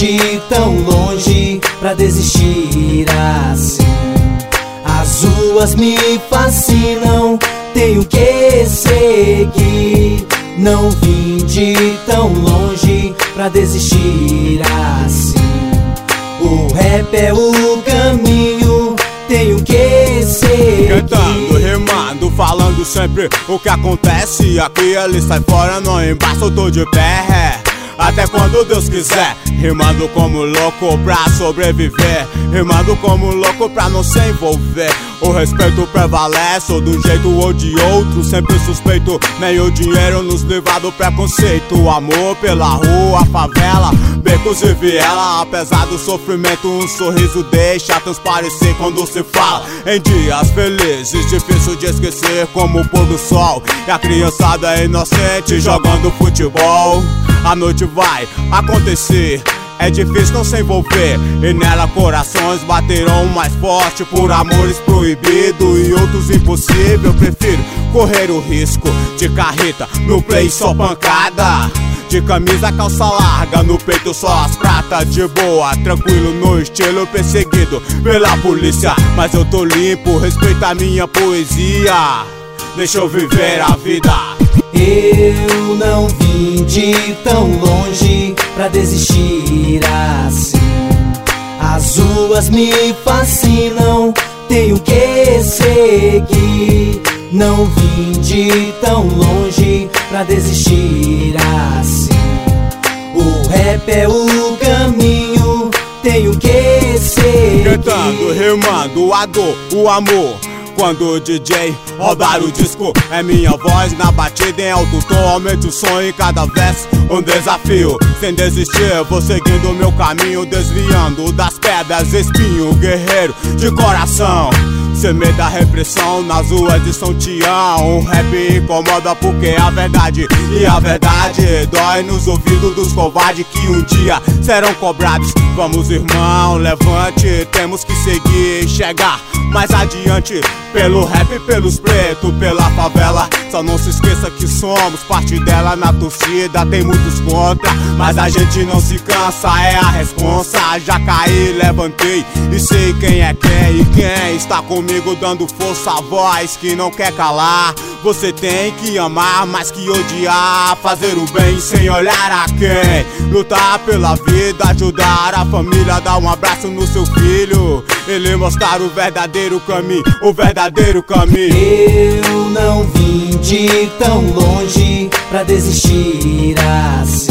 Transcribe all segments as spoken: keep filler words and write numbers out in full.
de tão longe pra desistir assim. As ruas me fascinam, tenho que seguir. Não vim de tão longe pra desistir assim. O rap é o caminho, tenho que seguir. Cantando, rimando, falando sempre o que acontece. Aqui ele sai fora, não embaixo, eu tô de pé. Até quando Deus quiser, rimando como louco pra sobreviver, rimando como louco pra não se envolver. O respeito prevalece, ou de um jeito ou de outro, sempre suspeito. Nem o dinheiro nos livra do preconceito. O amor pela rua, favela, becos e viela. Apesar do sofrimento, um sorriso deixa transparecer quando se fala em dias felizes. Difícil de esquecer como o pôr do sol e a criançada é inocente jogando futebol. A noite vai acontecer, é difícil não se envolver, e nela corações baterão mais forte por amores proibidos e outros impossível. Eu prefiro correr o risco de carreta, no play só pancada, de camisa calça larga, no peito só as pratas. De boa, tranquilo no estilo, perseguido pela polícia, mas eu tô limpo, respeita a minha poesia. Deixa eu viver a vida. Eu não vim de tão longe pra desistir assim. As ruas me fascinam, tenho que seguir. Não vim de tão longe pra desistir assim. O rap é o caminho, tenho que seguir. Cantando, rimando, a dor, o amor. Quando o D J roubar o disco, é minha voz na batida em alto tom. Aumento o som em cada verso, um desafio. Sem desistir, vou seguindo o meu caminho, desviando das pedras, espinho, guerreiro de coração. Sem medo da repressão nas ruas de São Tião. O rap incomoda porque é a verdade, e a verdade dói nos ouvidos dos covardes que um dia serão cobrados. Vamos, irmão, levante, temos que seguir, chegar mais adiante. Pelo rap, pelos pretos, pela favela. Só não se esqueça que somos parte dela na torcida. Tem muitos contra, mas a gente não se cansa, é a responsa. Já caí, levantei e sei quem é quem. E quem está comigo dando força à voz que não quer calar. Você tem que amar mais que odiar, fazer o bem sem olhar a quem. Lutar pela vida, ajudar a família, dar um abraço no seu filho, ele mostrar o verdadeiro caminho, o verdadeiro caminho. Eu não vim de tão longe pra desistir assim.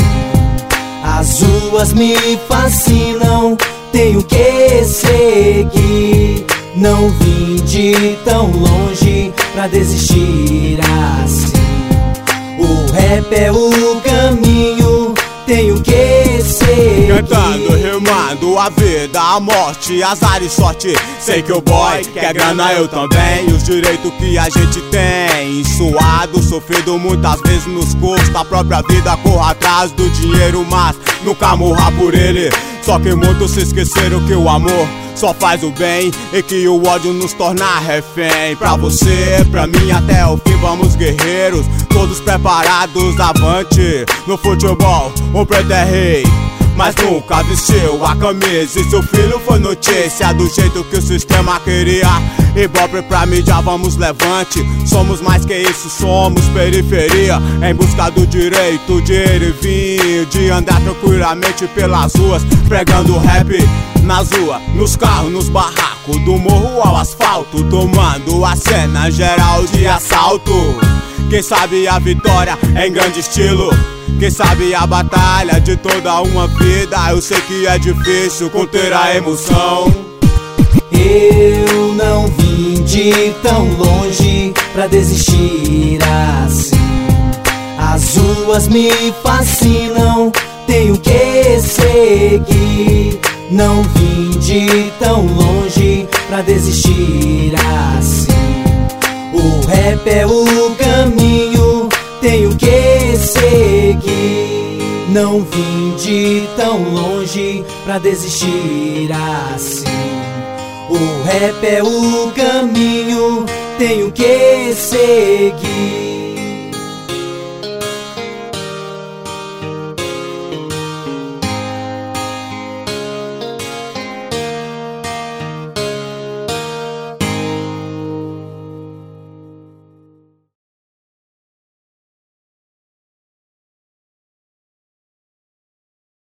As ruas me fascinam, tenho que seguir. Não vim de tão longe pra desistir assim. O rap é o caminho, tenho que seguir. Cantando, rimando, a vida, a morte, azar e sorte. Sei que o boy quer grana, eu também. Os direitos que a gente tem, suado, sofrido muitas vezes nos custos. A própria vida corre atrás do dinheiro, mas nunca morra por ele. Só que muitos se esqueceram que o amor só faz o bem e que o ódio nos torna refém. Pra você, pra mim, até o fim vamos guerreiros, todos preparados, avante. No futebol, o preto é rei, mas nunca vestiu a camisa. E seu filho foi notícia do jeito que o sistema queria. Ibope pra mídia, vamos levante. Somos mais que isso, somos periferia, em busca do direito de ir e vir, de andar tranquilamente pelas ruas, pregando rap nas ruas, nos carros, nos barracos, do morro ao asfalto, tomando a cena geral de assalto. Quem sabe a vitória é em grande estilo, quem sabe a batalha de toda uma vida. Eu sei que é difícil conter a emoção. Eu não vim de tão longe pra desistir assim. As ruas me fascinam, tenho que seguir. Não vim de tão longe pra desistir assim. O rap é o caminho, tenho que seguir. Não vim de tão longe pra desistir assim. O rap é o caminho, tenho que seguir.